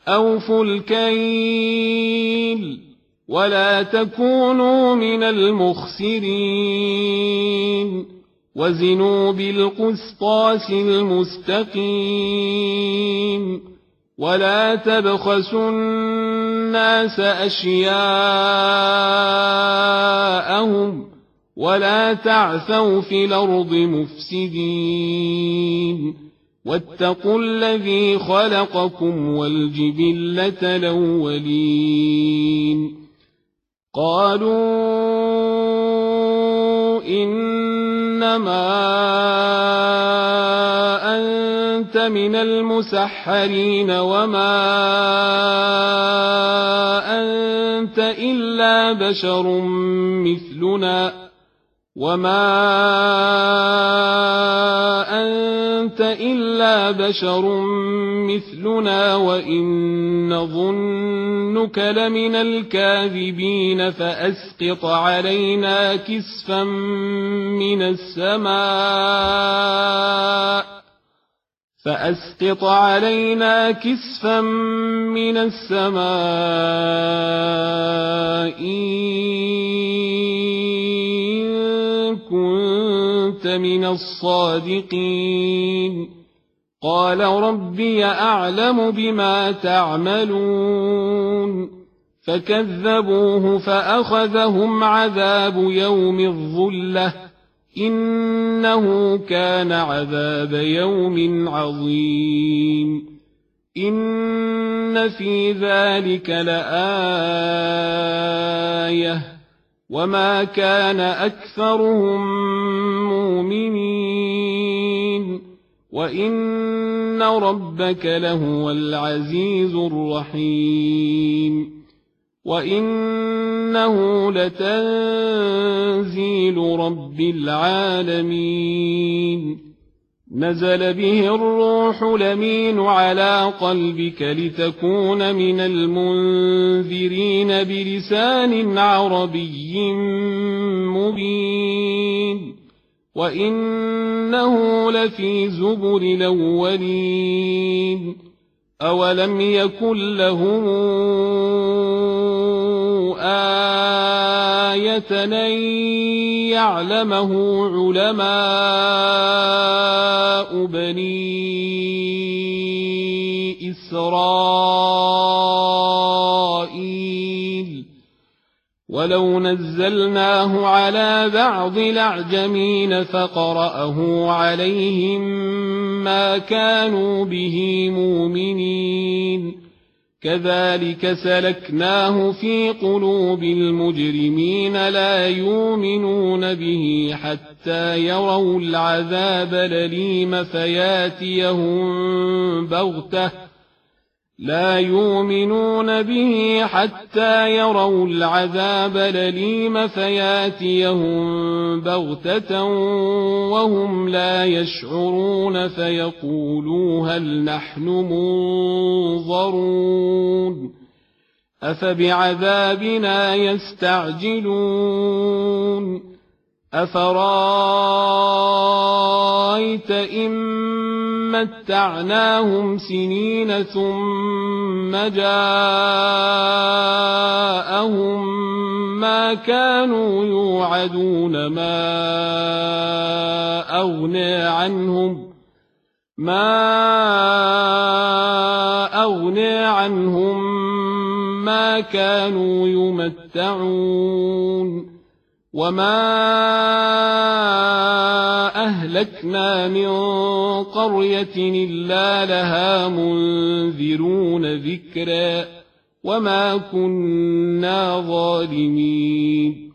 أوفوا الكيل ولا تكونوا من المخسرين وزنوا بالقسطاس المستقيم ولا تبخسوا الناس أشياءهم ولا تعثوا في الأرض مفسدين واتقوا الذي خلقكم والجبلة الأولين قالوا إنما أنت من المسحرين وما أنت إلا بشر مثلنا وإن نظنك لمن الكاذبين فأسقط علينا كسفا من السماء إن كنت من الصادقين قال ربي أعلم بما تعملون فكذبوه فأخذهم عذاب يوم الظلة إنه كان عذاب يوم عظيم إن في ذلك لآية وما كان أكثرهم مؤمنين وإن ربك لهو العزيز الرحيم وإنه لتنزيل رب العالمين نزل به الروح الأمين على قلبك لتكون من المنذرين بلسان عربي مبين وإنه لفي زبر الأولين أولم يكن لهم آية أن يعلمه علماء بني إسرائيل ولو نزلناه على بعض الأعجمين فقرأه عليهم ما كانوا به مؤمنين كذلك سلكناه في قلوب المجرمين لا يؤمنون به حتى يروا العذاب الأليم فياتيهم بغتة وهم لا يشعرون فيقولوا هل نحن منظرون أفبعذابنا يستعجلون أفرأيت إن متعناهم سنين ثم جاءهم ما كانوا يوعدون ما أغنى عنهم ما كانوا يمتعون وما أهلكنا من قرية إلا لها منذرون ذكرا وما كنا ظالمين